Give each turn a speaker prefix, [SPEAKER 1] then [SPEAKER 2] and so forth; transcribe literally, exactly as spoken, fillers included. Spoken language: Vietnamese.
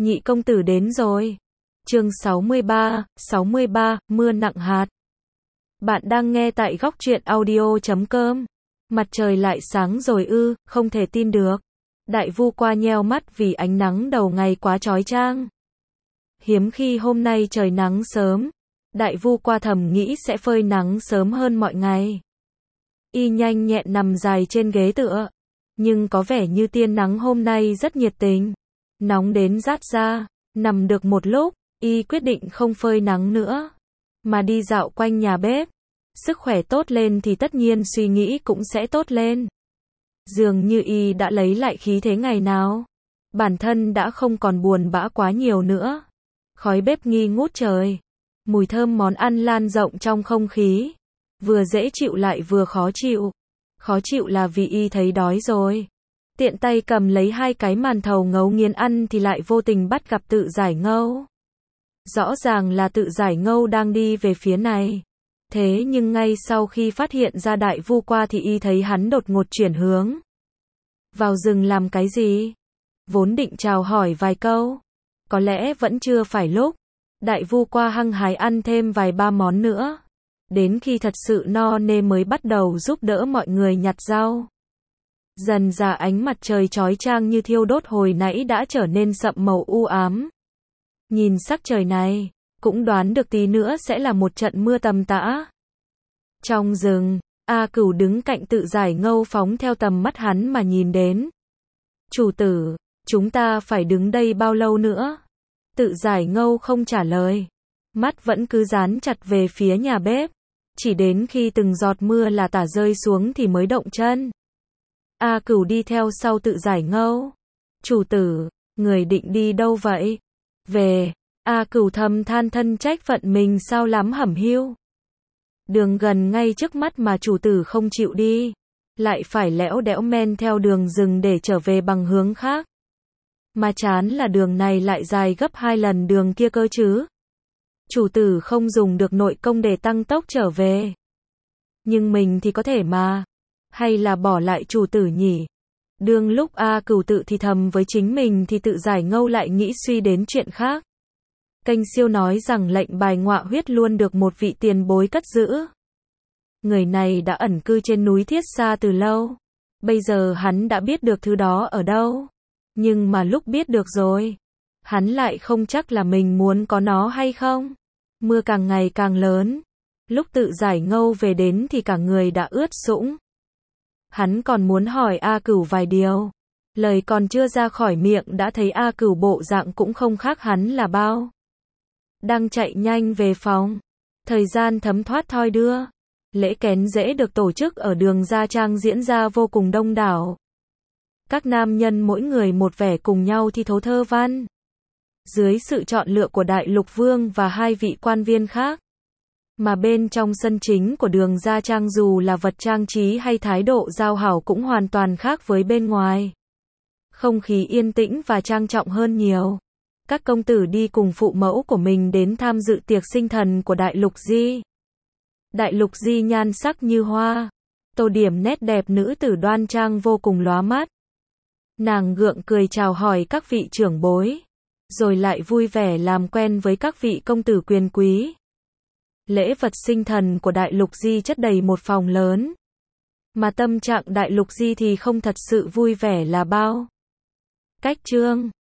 [SPEAKER 1] Nhị công tử đến rồi. Chương sáu mươi ba, sáu mươi ba, mưa nặng hạt. Bạn đang nghe tại góc truyện audio chấm com. Mặt trời lại sáng rồi ư, không thể tin được. Đại Vu Qua nheo mắt vì ánh nắng đầu ngày quá chói chang. Hiếm khi hôm nay trời nắng sớm. Đại Vu Qua thầm nghĩ sẽ phơi nắng sớm hơn mọi ngày. Y nhanh nhẹn nằm dài trên ghế tựa. Nhưng có vẻ như tia nắng hôm nay rất nhiệt tình. Nóng đến rát da. Nằm được một lúc, Y quyết định không phơi nắng nữa. Mà đi dạo quanh nhà bếp. Sức khỏe tốt lên thì tất nhiên suy nghĩ cũng sẽ tốt lên. Dường như Y đã lấy lại khí thế ngày nào. Bản thân đã không còn buồn bã quá nhiều nữa. Khói bếp nghi ngút trời. Mùi thơm món ăn lan rộng trong không khí. Vừa dễ chịu lại vừa khó chịu. Khó chịu là vì Y thấy đói rồi. Tiện tay cầm lấy hai cái màn thầu ngấu nghiến ăn thì lại vô tình bắt gặp Tự Giải Ngâu. Rõ ràng là Tự Giải Ngâu đang đi về phía này. Thế nhưng ngay sau khi phát hiện ra Đại Vu Qua thì Y thấy hắn đột ngột chuyển hướng. Vào rừng làm cái gì? Vốn định chào hỏi vài câu. Có lẽ vẫn chưa phải lúc. Đại Vu Qua hăng hái ăn thêm vài ba món nữa. Đến khi thật sự no nê mới bắt đầu giúp đỡ mọi người nhặt rau. Dần dà ánh mặt trời chói chang như thiêu đốt hồi nãy đã trở nên sậm màu u ám. Nhìn sắc trời này, cũng đoán được tí nữa sẽ là một trận mưa tầm tã. Trong rừng, A Cửu đứng cạnh Tự Giải Ngâu phóng theo tầm mắt hắn mà nhìn đến. Chủ tử, chúng ta phải đứng đây bao lâu nữa? Tự Giải Ngâu không trả lời. Mắt vẫn cứ dán chặt về phía nhà bếp. Chỉ đến khi từng giọt mưa là tả rơi xuống thì mới động chân. A Cửu đi theo sau Tự Giải Ngâu. Chủ tử, người định đi đâu vậy? Về. A Cửu thầm than thân trách phận mình sao lắm hẩm hiu. Đường gần ngay trước mắt mà chủ tử không chịu đi. Lại phải lẽo đẽo men theo đường rừng để trở về bằng hướng khác. Mà chán là đường này lại dài gấp hai lần đường kia cơ chứ. Chủ tử không dùng được nội công để tăng tốc trở về. Nhưng mình thì có thể mà. Hay là bỏ lại chủ tử nhỉ? Đương lúc A Cửu tự thì thầm với chính mình thì Tự Giải Ngâu lại nghĩ suy đến chuyện khác. Kênh Siêu nói rằng lệnh bài ngọa huyết luôn được một vị tiền bối cất giữ. Người này đã ẩn cư trên núi Thiết Sa từ lâu. Bây giờ hắn đã biết được thứ đó ở đâu. Nhưng mà lúc biết được rồi, hắn lại không chắc là mình muốn có nó hay không. Mưa càng ngày càng lớn. Lúc Tự Giải Ngâu về đến thì cả người đã ướt sũng. Hắn còn muốn hỏi A Cửu vài điều. Lời còn chưa ra khỏi miệng đã thấy A Cửu bộ dạng cũng không khác hắn là bao. Đang chạy nhanh về phòng. Thời gian thấm thoát thoi đưa. Lễ kén dễ được tổ chức ở đường Gia Trang diễn ra vô cùng đông đảo. Các nam nhân mỗi người một vẻ cùng nhau thi thố thơ văn. Dưới sự chọn lựa của Đại Lục Vương và hai vị quan viên khác. Mà bên trong sân chính của đường Gia Trang dù là vật trang trí hay thái độ giao hảo cũng hoàn toàn khác với bên ngoài. Không khí yên tĩnh và trang trọng hơn nhiều. Các công tử đi cùng phụ mẫu của mình đến tham dự tiệc sinh thần của Đại Lục Di. Đại Lục Di nhan sắc như hoa. Tô điểm nét đẹp nữ tử đoan trang vô cùng lóa mắt. Nàng gượng cười chào hỏi các vị trưởng bối. Rồi lại vui vẻ làm quen với các vị công tử quyền quý. Lễ vật sinh thần của Đại Lục Di chất đầy một phòng lớn. Mà tâm trạng Đại Lục Di thì không thật sự vui vẻ là bao. Cách chương